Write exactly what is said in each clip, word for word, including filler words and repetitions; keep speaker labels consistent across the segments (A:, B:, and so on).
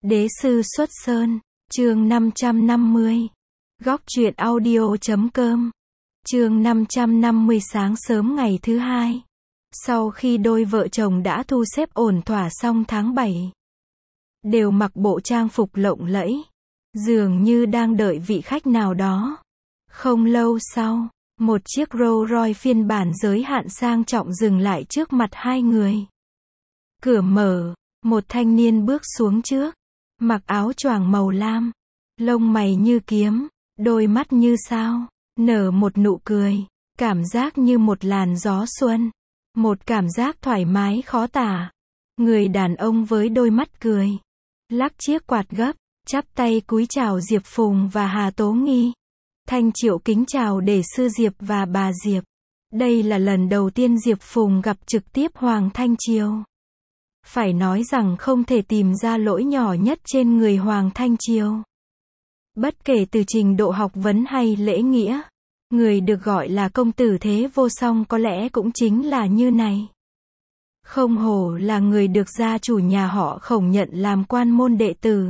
A: Đế sư xuất sơn, chương năm trăm năm mươi. Góc truyện audio chấm com. Chương năm trăm năm mươi. Sáng sớm ngày thứ hai. Sau khi đôi vợ chồng đã thu xếp ổn thỏa xong tháng bảy, đều mặc bộ trang phục lộng lẫy, dường như đang đợi vị khách nào đó. Không lâu sau, một chiếc Rolls Royce phiên bản giới hạn sang trọng dừng lại trước mặt hai người. Cửa mở, một thanh niên bước xuống trước, mặc áo choàng màu lam, lông mày như kiếm, đôi mắt như sao, nở một nụ cười, cảm giác như một làn gió xuân, một cảm giác thoải mái khó tả. Người đàn ông với đôi mắt cười, lắc chiếc quạt gấp, chắp tay cúi chào Diệp Phùng và Hà Tố Nghi. Thanh Triệu kính chào Đế sư Diệp và bà Diệp. Đây là lần đầu tiên Diệp Phùng gặp trực tiếp Hoàng Thanh Triều. Phải nói rằng không thể tìm ra lỗi nhỏ nhất trên người Hoàng Thanh Triều. Bất kể từ trình độ học vấn hay lễ nghĩa, người được gọi là công tử thế vô song có lẽ cũng chính là như này. Không hổ là người được gia chủ nhà họ Khổng nhận làm quan môn đệ tử.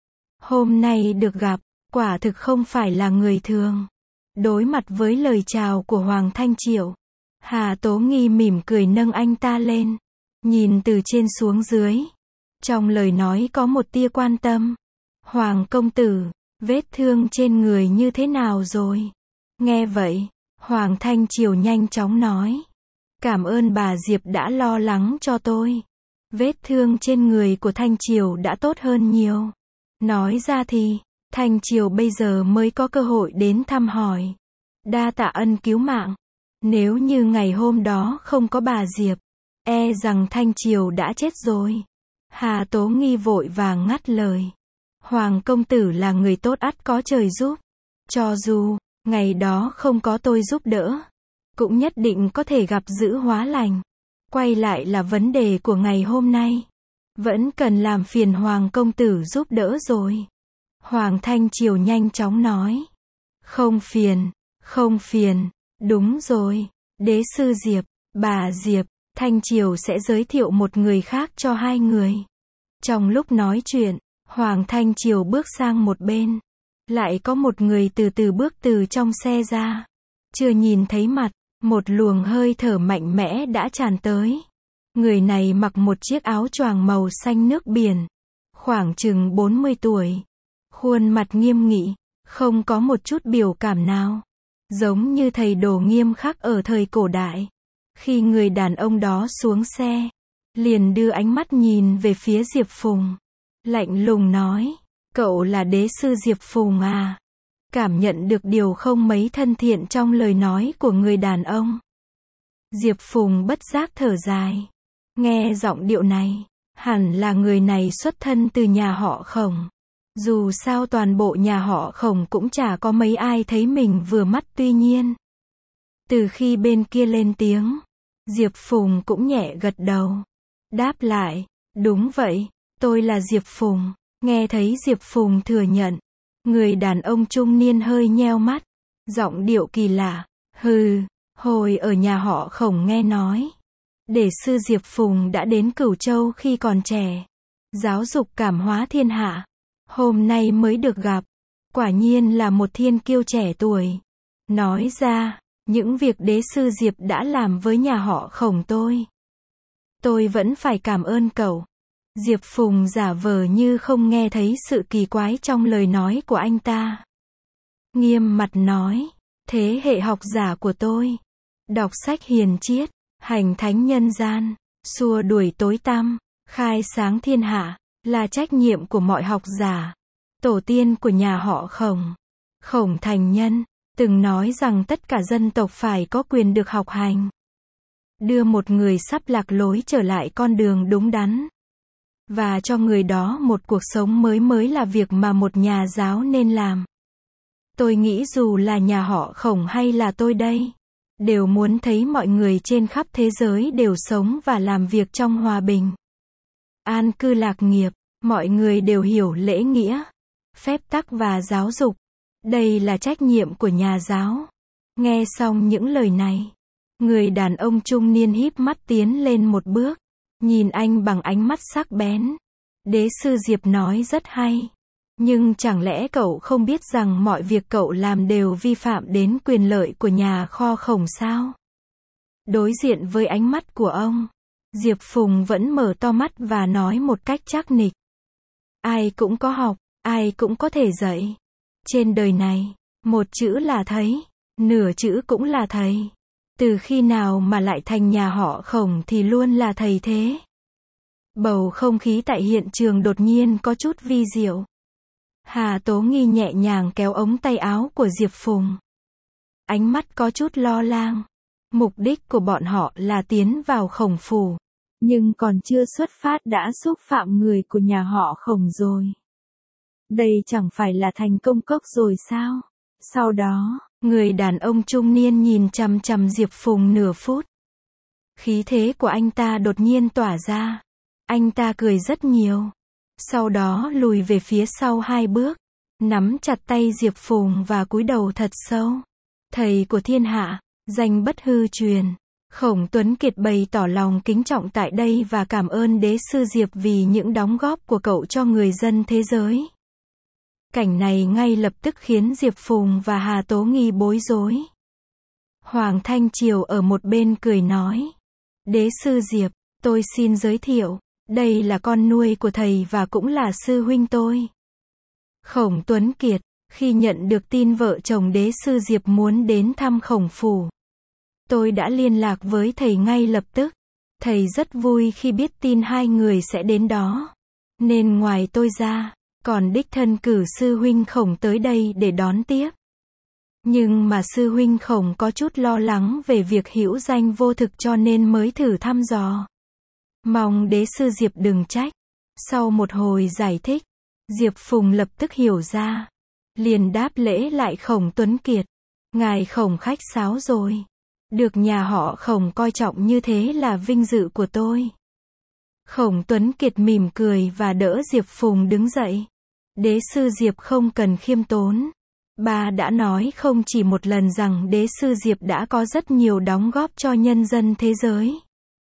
A: Hôm nay được gặp, quả thực không phải là người thường. Đối mặt với lời chào của Hoàng Thanh Triều, Hà Tố Nghi mỉm cười nâng anh ta lên, nhìn từ trên xuống dưới. Trong lời nói có một tia quan tâm. Hoàng công tử, vết thương trên người như thế nào rồi? Nghe vậy, Hoàng Thanh Triều nhanh chóng nói. Cảm ơn bà Diệp đã lo lắng cho tôi. Vết thương trên người của Thanh Triều đã tốt hơn nhiều. Nói ra thì, Thanh Triều bây giờ mới có cơ hội đến thăm hỏi. Đa tạ ân cứu mạng. Nếu như ngày hôm đó không có bà Diệp, e rằng Thanh Triều đã chết rồi. Hà Tố Nghi vội vàng ngắt lời. Hoàng công tử là người tốt ắt có trời giúp. Cho dù, ngày đó không có tôi giúp đỡ, cũng nhất định có thể gặp dữ hóa lành. Quay lại là vấn đề của ngày hôm nay. Vẫn cần làm phiền Hoàng công tử giúp đỡ rồi. Hoàng Thanh Triều nhanh chóng nói. Không phiền, không phiền, đúng rồi. Đế sư Diệp, bà Diệp, Thanh Triều sẽ giới thiệu một người khác cho hai người. Trong lúc nói chuyện, Hoàng Thanh Triều bước sang một bên. Lại có một người từ từ bước từ trong xe ra. Chưa nhìn thấy mặt, một luồng hơi thở mạnh mẽ đã tràn tới. Người này mặc một chiếc áo choàng màu xanh nước biển. Khoảng chừng bốn mươi tuổi. Khuôn mặt nghiêm nghị, không có một chút biểu cảm nào. Giống như thầy đồ nghiêm khắc ở thời cổ đại. Khi người đàn ông đó xuống xe, liền đưa ánh mắt nhìn về phía Diệp Phùng. Lạnh lùng nói, cậu là đế sư Diệp Phùng à? Cảm nhận được điều không mấy thân thiện trong lời nói của người đàn ông. Diệp Phùng bất giác thở dài. Nghe giọng điệu này, hẳn là người này xuất thân từ nhà họ Khổng. Dù sao toàn bộ nhà họ Khổng cũng chả có mấy ai thấy mình vừa mắt, tuy nhiên. Từ khi bên kia lên tiếng, Diệp Phùng cũng nhẹ gật đầu. Đáp lại, đúng vậy, tôi là Diệp Phùng. Nghe thấy Diệp Phùng thừa nhận, người đàn ông trung niên hơi nheo mắt, giọng điệu kỳ lạ. Hừ, hồi ở nhà họ Khổng nghe nói, đế sư Diệp Phùng đã đến Cửu Châu khi còn trẻ, giáo dục cảm hóa thiên hạ. Hôm nay mới được gặp, quả nhiên là một thiên kiêu trẻ tuổi. Nói ra, những việc đế sư Diệp đã làm với nhà họ Khổng tôi, tôi vẫn phải cảm ơn cậu. Diệp Phùng giả vờ như không nghe thấy sự kỳ quái trong lời nói của anh ta. Nghiêm mặt nói, thế hệ học giả của tôi, đọc sách hiền triết, hành thánh nhân gian, xua đuổi tối tăm, khai sáng thiên hạ, là trách nhiệm của mọi học giả. Tổ tiên của nhà họ Khổng, Khổng Thành Nhân, từng nói rằng tất cả dân tộc phải có quyền được học hành. Đưa một người sắp lạc lối trở lại con đường đúng đắn. Và cho người đó một cuộc sống mới mới là việc mà một nhà giáo nên làm. Tôi nghĩ dù là nhà họ Khổng hay là tôi đây, đều muốn thấy mọi người trên khắp thế giới đều sống và làm việc trong hòa bình, an cư lạc nghiệp. Mọi người đều hiểu lễ nghĩa, phép tắc và giáo dục. Đây là trách nhiệm của nhà giáo. Nghe xong những lời này, người đàn ông trung niên híp mắt tiến lên một bước, nhìn anh bằng ánh mắt sắc bén. Đế sư Diệp nói rất hay. Nhưng chẳng lẽ cậu không biết rằng mọi việc cậu làm đều vi phạm đến quyền lợi của nhà kho Khổng sao? Đối diện với ánh mắt của ông, Diệp Phùng vẫn mở to mắt và nói một cách chắc nịch. Ai cũng có học, ai cũng có thể dạy. Trên đời này, một chữ là thấy, nửa chữ cũng là thầy. Từ khi nào mà lại thành nhà họ Khổng thì luôn là thầy thế. Bầu không khí tại hiện trường đột nhiên có chút vi diệu. Hà Tố Nghi nhẹ nhàng kéo ống tay áo của Diệp Phùng. Ánh mắt có chút lo lang. Mục đích của bọn họ là tiến vào Khổng phủ. Nhưng còn chưa xuất phát đã xúc phạm người của nhà họ Khổng rồi. Đây chẳng phải là thành công cốc rồi sao? Sau đó, người đàn ông trung niên nhìn chằm chằm Diệp Phùng nửa phút. Khí thế của anh ta đột nhiên tỏa ra. Anh ta cười rất nhiều. Sau đó lùi về phía sau hai bước. Nắm chặt tay Diệp Phùng và cúi đầu thật sâu. Thầy của thiên hạ, danh bất hư truyền. Khổng Tuấn Kiệt bày tỏ lòng kính trọng tại đây và cảm ơn đế sư Diệp vì những đóng góp của cậu cho người dân thế giới. Cảnh này ngay lập tức khiến Diệp Phùng và Hà Tố Nghi bối rối. Hoàng Thanh Triều ở một bên cười nói. Đế sư Diệp, tôi xin giới thiệu, đây là con nuôi của thầy và cũng là sư huynh tôi. Khổng Tuấn Kiệt, khi nhận được tin vợ chồng đế sư Diệp muốn đến thăm Khổng phủ, tôi đã liên lạc với thầy ngay lập tức. Thầy rất vui khi biết tin hai người sẽ đến đó. Nên ngoài tôi ra, còn đích thân cử sư huynh Khổng tới đây để đón tiếp. Nhưng mà sư huynh Khổng có chút lo lắng về việc hữu danh vô thực cho nên mới thử thăm dò. Mong đế sư Diệp đừng trách. Sau một hồi giải thích, Diệp Phùng lập tức hiểu ra. Liền đáp lễ lại Khổng Tuấn Kiệt. Ngài Khổng khách sáo rồi. Được nhà họ Khổng coi trọng như thế là vinh dự của tôi. Khổng Tuấn Kiệt mỉm cười và đỡ Diệp Phùng đứng dậy. Đế sư Diệp không cần khiêm tốn. Bà đã nói không chỉ một lần rằng đế sư Diệp đã có rất nhiều đóng góp cho nhân dân thế giới.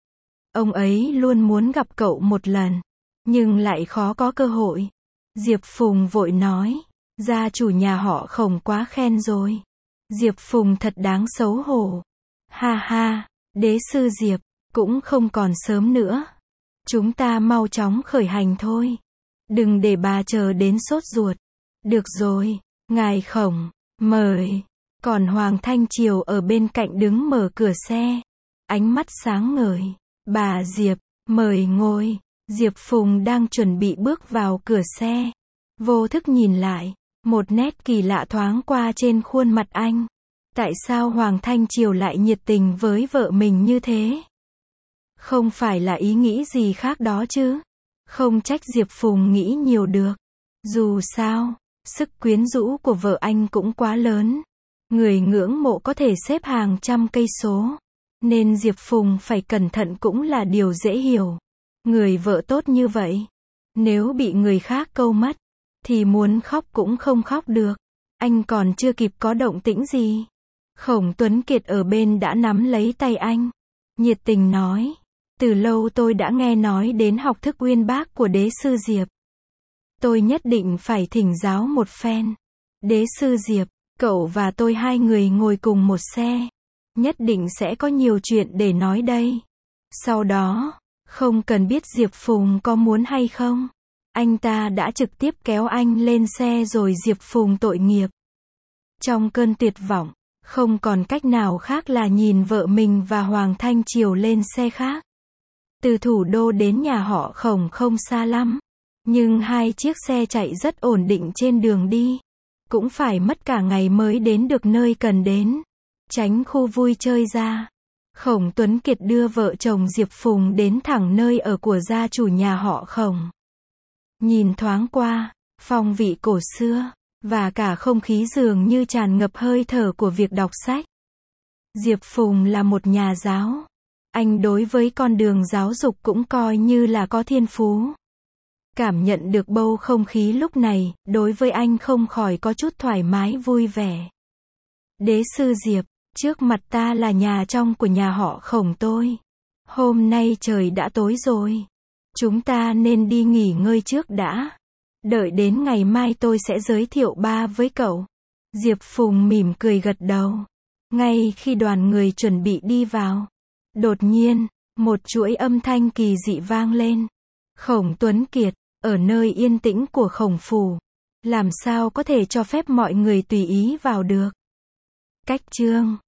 A: Ông ấy luôn muốn gặp cậu một lần, nhưng lại khó có cơ hội. Diệp Phùng vội nói, gia chủ nhà họ Khổng quá khen rồi. Diệp Phùng thật đáng xấu hổ. Ha ha, đế sư Diệp, cũng không còn sớm nữa. Chúng ta mau chóng khởi hành thôi. Đừng để bà chờ đến sốt ruột. Được rồi, ngài Khổng, mời. Còn Hoàng Thanh Triều ở bên cạnh đứng mở cửa xe. Ánh mắt sáng ngời. Bà Diệp, mời ngồi. Diệp Phùng đang chuẩn bị bước vào cửa xe. Vô thức nhìn lại. Một nét kỳ lạ thoáng qua trên khuôn mặt anh. Tại sao Hoàng Thanh Triều lại nhiệt tình với vợ mình như thế? Không phải là ý nghĩ gì khác đó chứ? Không trách Diệp Phùng nghĩ nhiều được. Dù sao, sức quyến rũ của vợ anh cũng quá lớn. Người ngưỡng mộ có thể xếp hàng trăm cây số. Nên Diệp Phùng phải cẩn thận cũng là điều dễ hiểu. Người vợ tốt như vậy, nếu bị người khác câu mất, thì muốn khóc cũng không khóc được. Anh còn chưa kịp có động tĩnh gì. Khổng Tuấn Kiệt ở bên đã nắm lấy tay anh. Nhiệt tình nói. Từ lâu tôi đã nghe nói đến học thức uyên bác của đế sư Diệp. Tôi nhất định phải thỉnh giáo một phen. Đế sư Diệp, cậu và tôi hai người ngồi cùng một xe. Nhất định sẽ có nhiều chuyện để nói đây. Sau đó, không cần biết Diệp Phùng có muốn hay không. Anh ta đã trực tiếp kéo anh lên xe rồi Diệp Phùng tội nghiệp. Trong cơn tuyệt vọng, không còn cách nào khác là nhìn vợ mình và Hoàng Thanh Triều lên xe khác. Từ thủ đô đến nhà họ Khổng không xa lắm. Nhưng hai chiếc xe chạy rất ổn định trên đường đi. Cũng phải mất cả ngày mới đến được nơi cần đến. Tránh khu vui chơi ra. Khổng Tuấn Kiệt đưa vợ chồng Diệp Phùng đến thẳng nơi ở của gia chủ nhà họ Khổng. Nhìn thoáng qua, phong vị cổ xưa, và cả không khí dường như tràn ngập hơi thở của việc đọc sách. Diệp Phùng là một nhà giáo. Anh đối với con đường giáo dục cũng coi như là có thiên phú. Cảm nhận được bầu không khí lúc này, đối với anh không khỏi có chút thoải mái vui vẻ. Đế sư Diệp, trước mặt ta là nhà trong của nhà họ Khổng tôi. Hôm nay trời đã tối rồi. Chúng ta nên đi nghỉ ngơi trước đã. Đợi đến ngày mai tôi sẽ giới thiệu ba với cậu. Diệp Phùng mỉm cười gật đầu. Ngay khi đoàn người chuẩn bị đi vào, đột nhiên, một chuỗi âm thanh kỳ dị vang lên. Khổng Tuấn Kiệt, ở nơi yên tĩnh của Khổng phủ, làm sao có thể cho phép mọi người tùy ý vào được? Cách chương